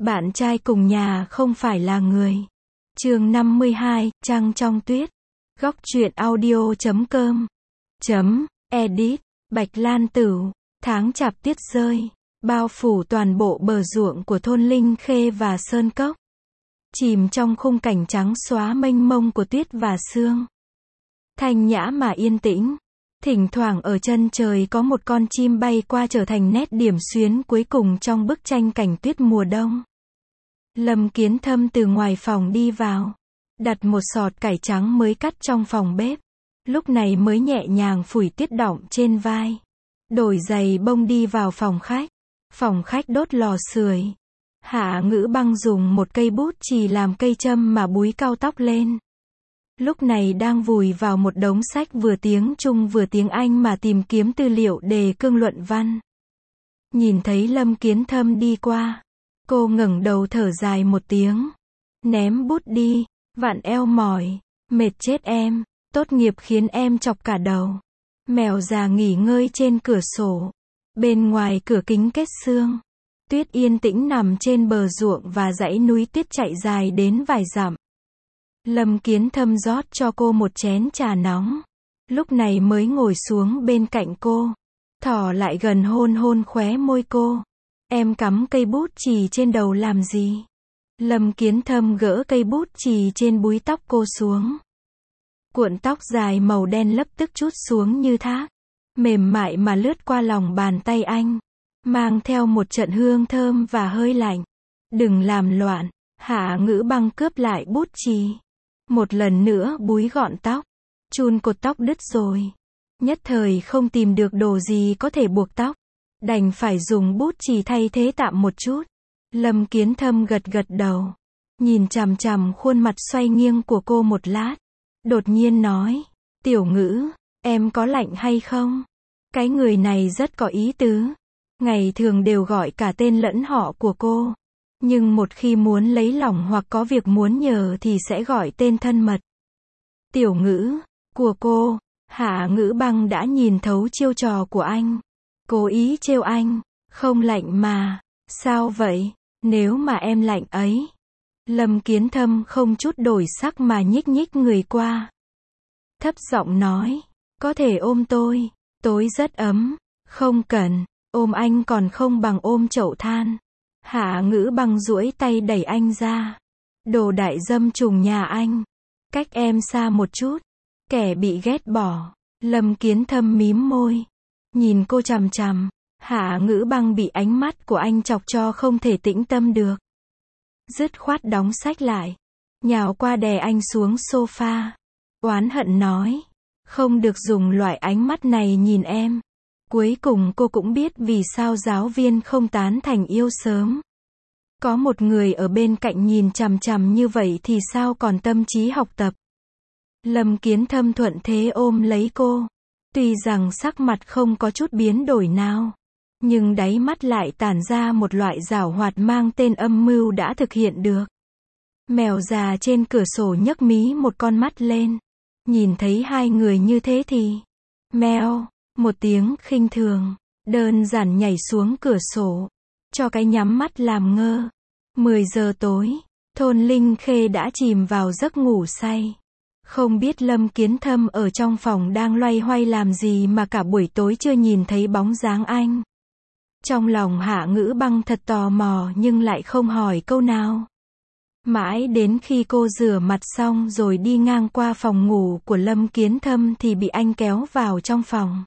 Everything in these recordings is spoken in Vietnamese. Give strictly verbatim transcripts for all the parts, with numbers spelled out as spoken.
Bạn trai cùng nhà không phải là người. Chương năm mươi hai, Trăng trong tuyết. Góc truyện audio chấm com. Chấm, edit. Bạch Lan Tửu. Tháng chạp tuyết rơi, bao phủ toàn bộ bờ ruộng của thôn Linh Khê và Sơn Cốc. Chìm trong khung cảnh trắng xóa mênh mông của tuyết và sương. Thanh nhã mà yên tĩnh. Thỉnh thoảng ở chân trời có một con chim bay qua trở thành nét điểm xuyến cuối cùng trong bức tranh cảnh tuyết mùa đông. Lâm Kiến Thâm từ ngoài phòng đi vào, đặt một sọt cải trắng mới cắt trong phòng bếp. Lúc này mới nhẹ nhàng phủi tuyết đọng trên vai. Đổi giày bông đi vào phòng khách. Phòng khách đốt lò sưởi. Hạ Ngữ Băng dùng một cây bút chì làm cây châm mà búi cau tóc lên. Lúc này đang vùi vào một đống sách vừa tiếng Trung vừa tiếng Anh mà tìm kiếm tư liệu đề cương luận văn. Nhìn thấy Lâm Kiến Thâm đi qua, cô ngẩng đầu thở dài một tiếng. Ném bút đi, vặn eo mỏi, mệt chết em, tốt nghiệp khiến em chọc cả đầu. Mèo già nghỉ ngơi trên cửa sổ. Bên ngoài cửa kính kết sương. Tuyết yên tĩnh nằm trên bờ ruộng và dãy núi tuyết chạy dài đến vài dặm. Lâm Kiến Thâm rót cho cô một chén trà nóng. Lúc này mới ngồi xuống bên cạnh cô. Thỏ lại gần hôn hôn khóe môi cô. Em cắm cây bút chì trên đầu làm gì? Lâm Kiến Thâm gỡ cây bút chì trên búi tóc cô xuống. Cuộn tóc dài màu đen lập tức trút xuống như thác. Mềm mại mà lướt qua lòng bàn tay anh. Mang theo một trận hương thơm và hơi lạnh. Đừng làm loạn. Hạ Ngữ Băng cướp lại bút chì. Một lần nữa búi gọn tóc. Chun cột tóc đứt rồi. Nhất thời không tìm được đồ gì có thể buộc tóc. Đành phải dùng bút chì thay thế tạm một chút. Lâm Kiến Thâm gật gật đầu. Nhìn chằm chằm khuôn mặt xoay nghiêng của cô một lát. Đột nhiên nói. Tiểu Ngữ, em có lạnh hay không? Cái người này rất có ý tứ. Ngày thường đều gọi cả tên lẫn họ của cô. Nhưng một khi muốn lấy lòng hoặc có việc muốn nhờ thì sẽ gọi tên thân mật. Tiểu Ngữ, của cô. Hạ Ngữ Băng đã nhìn thấu chiêu trò của anh. Cố ý trêu anh. Không lạnh mà. Sao vậy? Nếu mà em lạnh ấy. Lâm Kiến Thâm không chút đổi sắc mà nhích nhích người qua. Thấp giọng nói. Có thể ôm tôi. Tối rất ấm. Không cần. Ôm anh còn không bằng ôm chậu than. Hạ Ngữ Băng duỗi tay đẩy anh ra. Đồ đại dâm trùng nhà anh. Cách em xa một chút. Kẻ bị ghét bỏ. Lâm Kiến Thâm mím môi. Nhìn cô chằm chằm. Hạ Ngữ Băng bị ánh mắt của anh chọc cho không thể tĩnh tâm được. Dứt khoát đóng sách lại. Nhào qua đè anh xuống sofa. Oán hận nói. Không được dùng loại ánh mắt này nhìn em. Cuối cùng cô cũng biết vì sao giáo viên không tán thành yêu sớm. Có một người ở bên cạnh nhìn chằm chằm như vậy thì sao còn tâm trí học tập. Lâm Kiến Thâm thuận thế ôm lấy cô. Tuy rằng sắc mặt không có chút biến đổi nào. Nhưng đáy mắt lại tản ra một loại giảo hoạt mang tên âm mưu đã thực hiện được. Mèo già trên cửa sổ nhấc mí một con mắt lên. Nhìn thấy hai người như thế thì. Mèo. Một tiếng khinh thường. Đơn giản nhảy xuống cửa sổ. Cho cái nhắm mắt làm ngơ. mười giờ tối. Thôn Linh Khê đã chìm vào giấc ngủ say. Không biết Lâm Kiến Thâm ở trong phòng đang loay hoay làm gì mà cả buổi tối chưa nhìn thấy bóng dáng anh. Trong lòng Hạ Ngữ Băng thật tò mò nhưng lại không hỏi câu nào. Mãi đến khi cô rửa mặt xong rồi đi ngang qua phòng ngủ của Lâm Kiến Thâm thì bị anh kéo vào trong phòng.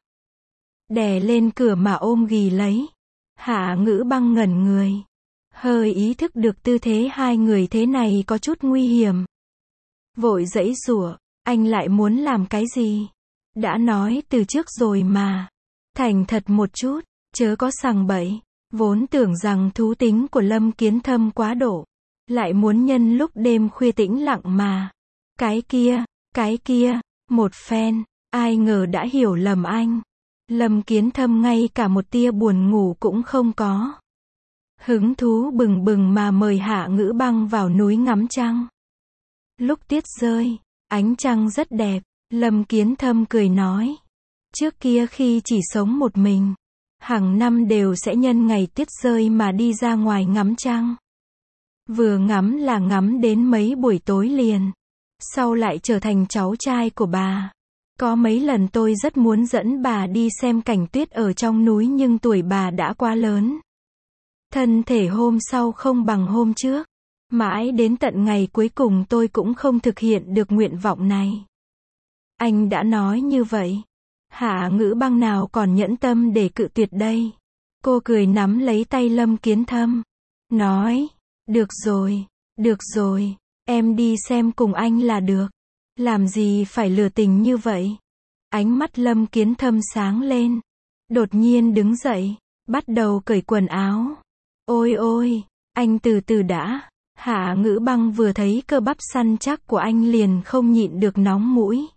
Đè lên cửa mà ôm ghì lấy. Hạ Ngữ Băng ngẩn người. Hơi ý thức được tư thế hai người thế này có chút nguy hiểm. Vội giãy giụa. Anh lại muốn làm cái gì? Đã nói từ trước rồi mà. Thành thật một chút. Chớ có sằng bậy. Vốn tưởng rằng thú tính của Lâm Kiến Thâm quá độ. Lại muốn nhân lúc đêm khuya tĩnh lặng mà. Cái kia, cái kia, một phen. Ai ngờ đã hiểu lầm anh. Lâm Kiến Thâm ngay cả một tia buồn ngủ cũng không có. Hứng thú bừng bừng mà mời Hạ Ngữ Băng vào núi ngắm trăng. Lúc tuyết rơi, ánh trăng rất đẹp. Lâm Kiến Thâm cười nói. Trước kia khi chỉ sống một mình. Hàng năm đều sẽ nhân ngày tuyết rơi mà đi ra ngoài ngắm trăng. Vừa ngắm là ngắm đến mấy buổi tối liền. Sau lại trở thành cháu trai của bà. Có mấy lần tôi rất muốn dẫn bà đi xem cảnh tuyết ở trong núi nhưng tuổi bà đã quá lớn. Thân thể hôm sau không bằng hôm trước. Mãi đến tận ngày cuối cùng tôi cũng không thực hiện được nguyện vọng này. Anh đã nói như vậy. Hạ Ngữ Băng nào còn nhẫn tâm để cự tuyệt đây. Cô cười nắm lấy tay Lâm Kiến Thâm. Nói, được rồi, được rồi, em đi xem cùng anh là được. Làm gì phải lừa tình như vậy. Ánh mắt Lâm Kiến Thâm sáng lên. Đột nhiên đứng dậy, bắt đầu cởi quần áo. Ôi ôi, anh từ từ đã. Hạ Ngữ Băng vừa thấy cơ bắp săn chắc của anh liền không nhịn được nóng mũi.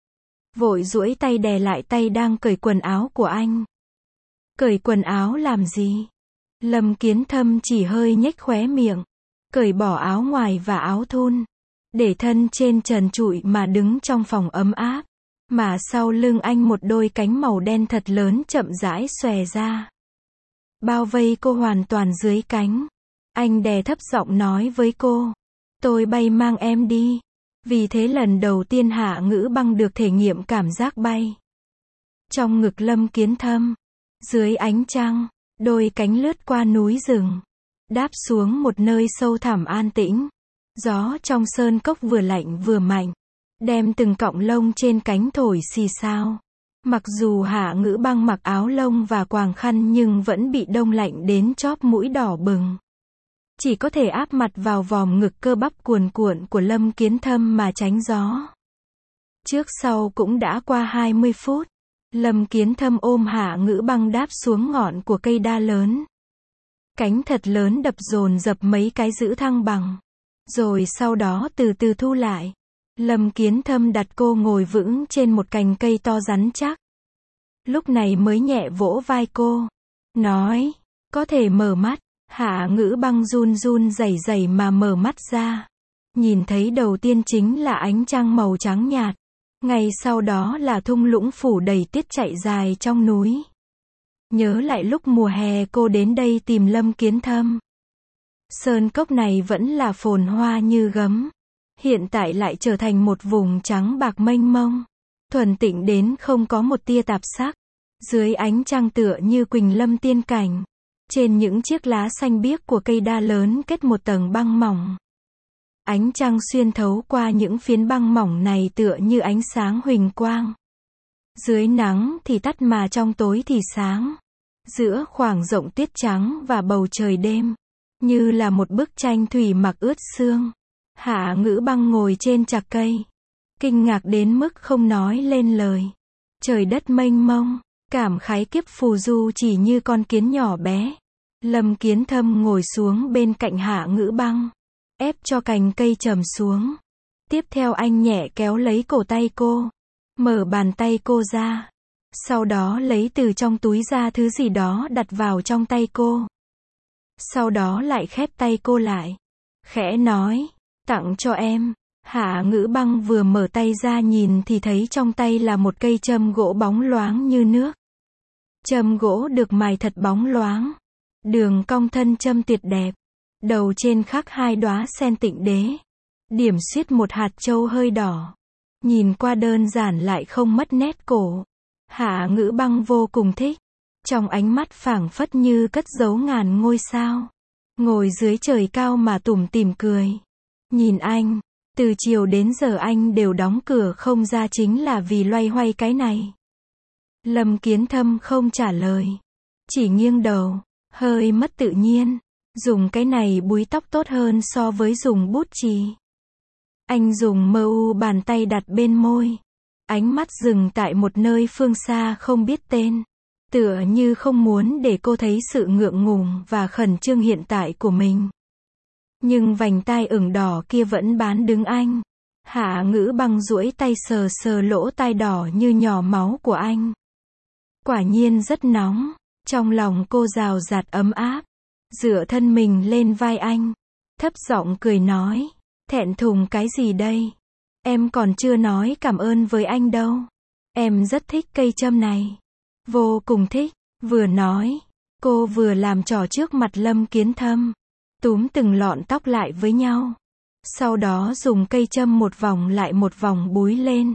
Vội duỗi tay đè lại tay đang cởi quần áo của anh. Cởi quần áo làm gì? Lâm Kiến Thâm chỉ hơi nhếch khóe miệng. Cởi bỏ áo ngoài và áo thun. Để thân trên trần trụi mà đứng trong phòng ấm áp. Mà sau lưng anh một đôi cánh màu đen thật lớn chậm rãi xòe ra. Bao vây cô hoàn toàn dưới cánh. Anh đè thấp giọng nói với cô. Tôi bay mang em đi. Vì thế lần đầu tiên Hạ Ngữ Băng được thể nghiệm cảm giác bay. Trong ngực Lâm Kiến Thâm. Dưới ánh trăng, đôi cánh lướt qua núi rừng. Đáp xuống một nơi sâu thẳm an tĩnh. Gió trong sơn cốc vừa lạnh vừa mạnh. Đem từng cọng lông trên cánh thổi xì xao. Mặc dù Hạ Ngữ Băng mặc áo lông và quàng khăn nhưng vẫn bị đông lạnh đến chóp mũi đỏ bừng. Chỉ có thể áp mặt vào vòm ngực cơ bắp cuồn cuộn của Lâm Kiến Thâm mà tránh gió. Trước sau cũng đã qua hai mươi phút. Lâm Kiến Thâm ôm Hạ Ngữ Băng đáp xuống ngọn của cây đa lớn. Cánh thật lớn đập dồn dập mấy cái giữ thăng bằng. Rồi sau đó từ từ thu lại. Lâm Kiến Thâm đặt cô ngồi vững trên một cành cây to rắn chắc. Lúc này mới nhẹ vỗ vai cô. Nói, có thể mở mắt. Hạ Ngữ Băng run run rẩy rẩy mà mở mắt ra. Nhìn thấy đầu tiên chính là ánh trăng màu trắng nhạt. Ngay sau đó là thung lũng phủ đầy tuyết chạy dài trong núi. Nhớ lại lúc mùa hè cô đến đây tìm Lâm Kiến Thâm. Sơn cốc này vẫn là phồn hoa như gấm. Hiện tại lại trở thành một vùng trắng bạc mênh mông. Thuần tịnh đến không có một tia tạp sắc. Dưới ánh trăng tựa như Quỳnh Lâm tiên cảnh. Trên những chiếc lá xanh biếc của cây đa lớn kết một tầng băng mỏng. Ánh trăng xuyên thấu qua những phiến băng mỏng này tựa như ánh sáng huỳnh quang. Dưới nắng thì tắt mà trong tối thì sáng. Giữa khoảng rộng tuyết trắng và bầu trời đêm. Như là một bức tranh thủy mặc ướt sương. Hạ Ngữ Băng ngồi trên chạc cây. Kinh ngạc đến mức không nói lên lời. Trời đất mênh mông. Cảm khái kiếp phù du chỉ như con kiến nhỏ bé. Lâm Kiến Thâm ngồi xuống bên cạnh Hạ Ngữ Băng. Ép cho cành cây trầm xuống. Tiếp theo anh nhẹ kéo lấy cổ tay cô. Mở bàn tay cô ra. Sau đó lấy từ trong túi ra thứ gì đó đặt vào trong tay cô. Sau đó lại khép tay cô lại. Khẽ nói, tặng cho em. Hạ Ngữ Băng vừa mở tay ra nhìn thì thấy trong tay là một cây châm gỗ bóng loáng như nước. Châm gỗ được mài thật bóng loáng. Đường cong thân châm tuyệt đẹp. Đầu trên khắc hai đóa sen tịnh đế. Điểm xuyết một hạt châu hơi đỏ. Nhìn qua đơn giản lại không mất nét cổ. Hạ Ngữ Băng vô cùng thích. Trong ánh mắt phảng phất như cất giấu ngàn ngôi sao. Ngồi dưới trời cao mà tủm tỉm cười. Nhìn anh, từ chiều đến giờ anh đều đóng cửa không ra chính là vì loay hoay cái này. Lâm Kiến Thâm không trả lời. Chỉ nghiêng đầu, hơi mất tự nhiên. Dùng cái này búi tóc tốt hơn so với dùng bút chì. Anh dùng mơ u bàn tay đặt bên môi. Ánh mắt dừng tại một nơi phương xa không biết tên. Tựa như không muốn để cô thấy sự ngượng ngùng và khẩn trương hiện tại của mình. Nhưng vành tai ửng đỏ kia vẫn bán đứng anh. Hạ Ngữ Băng duỗi tay sờ sờ lỗ tai đỏ như nhỏ máu của anh. Quả nhiên rất nóng. Trong lòng cô rào rạt ấm áp. Dựa thân mình lên vai anh. Thấp giọng cười nói. Thẹn thùng cái gì đây? Em còn chưa nói cảm ơn với anh đâu. Em rất thích cây châm này. Vô cùng thích. Vừa nói, cô vừa làm trò trước mặt Lâm Kiến Thâm. túm từng lọn tóc lại với nhau. Sau đó dùng cây châm một vòng lại một vòng búi lên.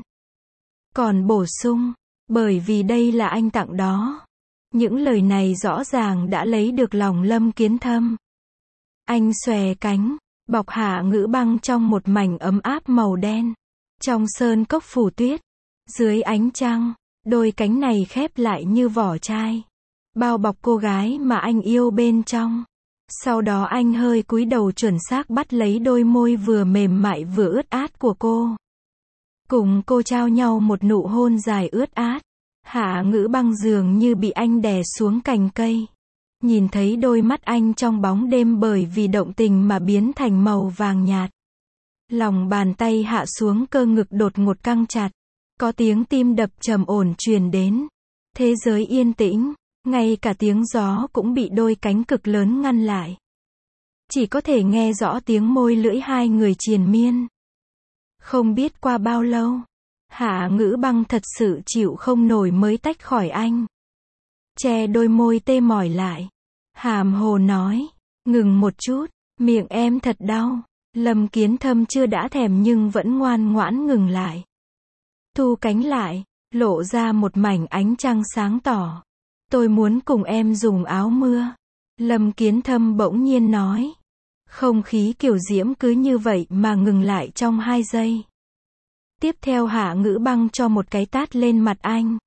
Còn bổ sung, bởi vì đây là anh tặng đó. Những lời này rõ ràng đã lấy được lòng Lâm Kiến Thâm. Anh xòe cánh, bọc Hạ Ngữ Băng trong một mảnh ấm áp màu đen. Trong sơn cốc phủ tuyết, dưới ánh trăng, đôi cánh này khép lại như vỏ chai, bao bọc cô gái mà anh yêu bên trong. Sau đó anh hơi cúi đầu chuẩn xác bắt lấy đôi môi vừa mềm mại vừa ướt át của cô. Cùng cô trao nhau một nụ hôn dài ướt át. Hạ Ngữ Băng dường như bị anh đè xuống cành cây. Nhìn thấy đôi mắt anh trong bóng đêm bởi vì động tình mà biến thành màu vàng nhạt. Lòng bàn tay hạ xuống cơ ngực đột ngột căng chặt. Có tiếng tim đập trầm ổn truyền đến. Thế giới yên tĩnh, ngay cả tiếng gió cũng bị đôi cánh cực lớn ngăn lại. Chỉ có thể nghe rõ tiếng môi lưỡi hai người triền miên. Không biết qua bao lâu, Hạ Ngữ Băng thật sự chịu không nổi mới tách khỏi anh. Che đôi môi tê mỏi lại. Hàm hồ nói, ngừng một chút, miệng em thật đau. Lâm Kiến Thâm chưa đã thèm nhưng vẫn ngoan ngoãn ngừng lại. Thu cánh lại, lộ ra một mảnh ánh trăng sáng tỏ. Tôi muốn cùng em dùng áo mưa. Lâm Kiến Thâm bỗng nhiên nói. Không khí kiều diễm cứ như vậy mà ngừng lại trong hai giây. Tiếp theo Hạ Ngữ Băng cho một cái tát lên mặt anh.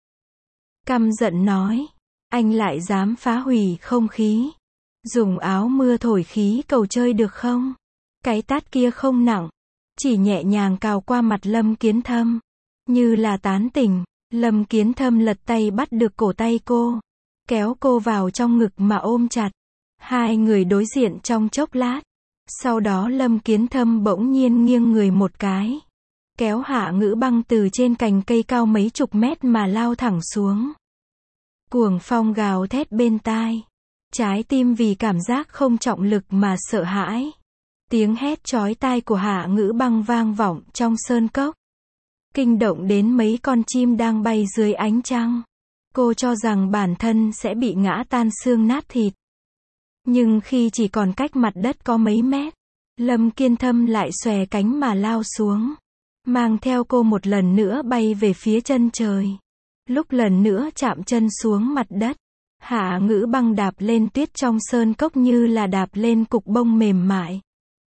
Căm giận nói. Anh lại dám phá hủy không khí. Dùng áo mưa thổi khí cầu chơi được không? Cái tát kia không nặng. Chỉ nhẹ nhàng cào qua mặt Lâm Kiến Thâm. Như là tán tỉnh. Lâm Kiến Thâm lật tay bắt được cổ tay cô. Kéo cô vào trong ngực mà ôm chặt. Hai người đối diện trong chốc lát. Sau đó Lâm Kiến Thâm bỗng nhiên nghiêng người một cái. Kéo Hạ Ngữ Băng từ trên cành cây cao mấy chục mét mà lao thẳng xuống. Cuồng phong gào thét bên tai. Trái tim vì cảm giác không trọng lực mà sợ hãi. Tiếng hét chói tai của Hạ Ngữ Băng vang vọng trong sơn cốc. Kinh động đến mấy con chim đang bay dưới ánh trăng. Cô cho rằng bản thân sẽ bị ngã tan xương nát thịt. Nhưng khi chỉ còn cách mặt đất có mấy mét, Lâm Kiến Thâm lại xòe cánh mà lao xuống. Mang theo cô một lần nữa bay về phía chân trời. Lúc lần nữa chạm chân xuống mặt đất, Hạ Ngữ Băng đạp lên tuyết trong sơn cốc như là đạp lên cục bông mềm mại.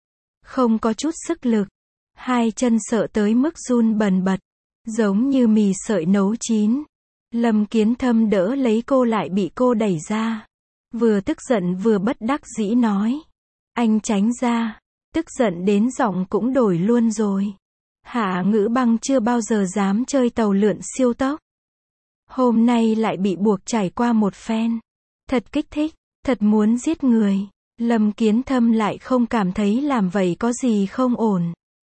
Không có chút sức lực. Hai chân sợ tới mức run bần bật. Giống như mì sợi nấu chín. Lâm Kiến Thâm đỡ lấy cô lại bị cô đẩy ra. Vừa tức giận vừa bất đắc dĩ nói. Anh tránh ra. Tức giận đến giọng cũng đổi luôn rồi. Hạ Ngữ Băng chưa bao giờ dám chơi tàu lượn siêu tốc. Hôm nay lại bị buộc trải qua một phen. Thật kích thích, thật muốn giết người. Lâm Kiến Thâm lại không cảm thấy làm vậy có gì không ổn.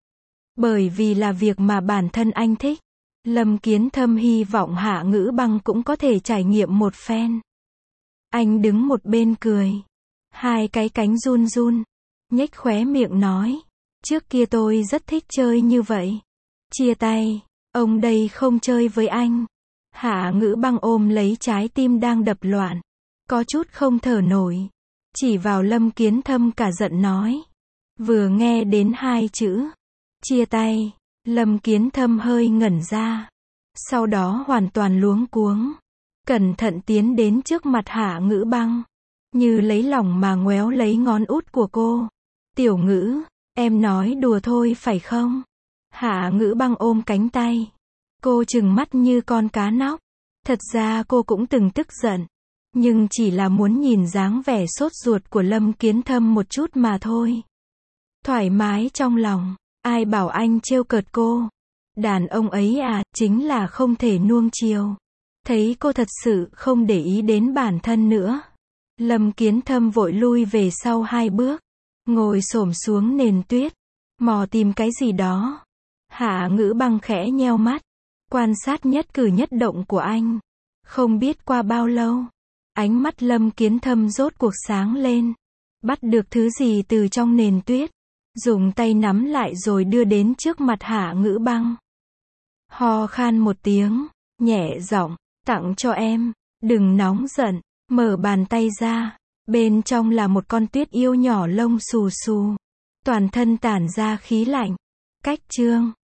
Bởi vì là việc mà bản thân anh thích. Lâm Kiến Thâm hy vọng Hạ Ngữ Băng cũng có thể trải nghiệm một phen. Anh đứng một bên cười. Hai cái cánh run run. Nhếch khóe miệng nói. Trước kia tôi rất thích chơi như vậy. Chia tay. Ông đây không chơi với anh. Hạ Ngữ Băng ôm lấy trái tim đang đập loạn. Có chút không thở nổi. Chỉ vào Lâm Kiến Thâm cả giận nói. Vừa nghe đến hai chữ. Chia tay. Lâm Kiến Thâm hơi ngẩn ra. Sau đó hoàn toàn luống cuống. Cẩn thận tiến đến trước mặt Hạ Ngữ Băng. Như lấy lòng mà ngoéo lấy ngón út của cô. Tiểu Ngữ, em nói đùa thôi phải không? Hạ Ngữ Băng ôm cánh tay. Cô trừng mắt như con cá nóc. Thật ra cô cũng từng tức giận. Nhưng chỉ là muốn nhìn dáng vẻ sốt ruột của Lâm Kiến Thâm một chút mà thôi. Thoải mái trong lòng. Ai bảo anh trêu cợt cô. Đàn ông ấy à, chính là không thể nuông chiều. Thấy cô thật sự không để ý đến bản thân nữa. Lâm Kiến Thâm vội lui về sau hai bước. Ngồi xổm xuống nền tuyết. Mò tìm cái gì đó. Hạ Ngữ Băng khẽ nheo mắt. Quan sát nhất cử nhất động của anh. Không biết qua bao lâu. Ánh mắt Lâm Kiến Thâm rốt cuộc sáng lên. Bắt được thứ gì từ trong nền tuyết. Dùng tay nắm lại rồi đưa đến trước mặt Hạ Ngữ Băng. Ho khan một tiếng. Nhẹ giọng. Tặng cho em. Đừng nóng giận. Mở bàn tay ra. Bên trong là một con tuyết yêu nhỏ lông xù xù. Toàn thân tản ra khí lạnh. Cách chương